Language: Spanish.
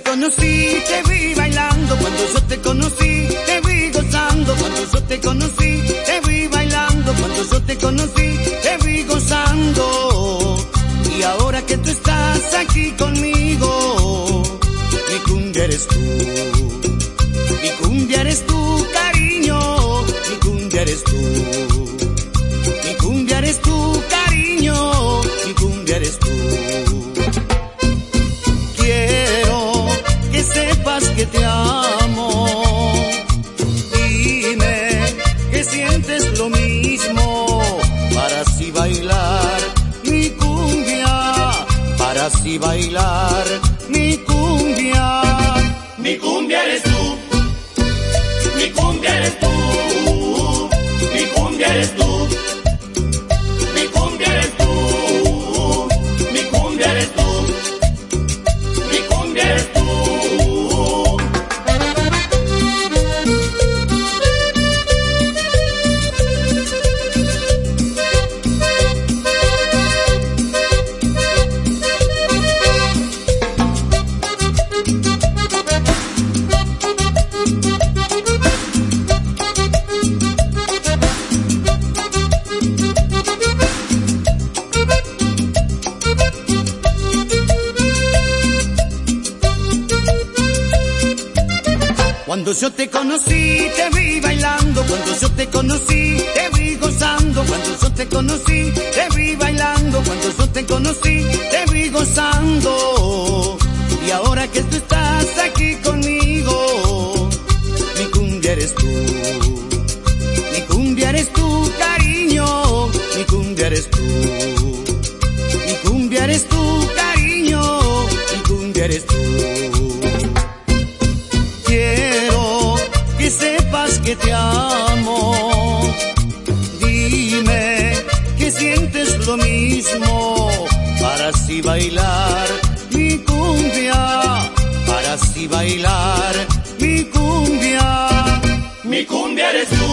conocí, te vi bailando. Cuando yo te conocí, te vi gozando. Cuando yo te conocí, te vi bailando. Cuando yo te conocí, te vi gozando. Y ahora que tú estás aquí conmigo, mi cumbia eres tú. Mi cumbia eres tú, cariño. Mi cumbia eres tú. Mi cumbia eres tú, cariño. Mi cumbia eres tú. Quiero que sepas que te amo. Dime que sientes lo mismo para así bailar mi cumbia, para así bailar mi cumbia. Mi cumbia eres tú, mi cumbia eres tú, mi cumbia eres tú, mi cumbia eres tú, mi cumbia eres tú, mi cumbia eres tú. Cuando yo te conocí, te vi bailando. Cuando yo te conocí, te vi gozando. Cuando yo te conocí, te vi bailando. Cuando yo te conocí, te vi gozando. Y ahora que tú estás aquí conmigo, mi cumbia eres tú. Mi cumbia eres tú, cariño. Mi cumbia eres tú. Mi cumbia eres tú, cariño. Mi cumbia eres tú. Que sepas que te amo. Dime que sientes lo mismo para así bailar mi cumbia, para así bailar mi cumbia. Mi cumbia eres tú.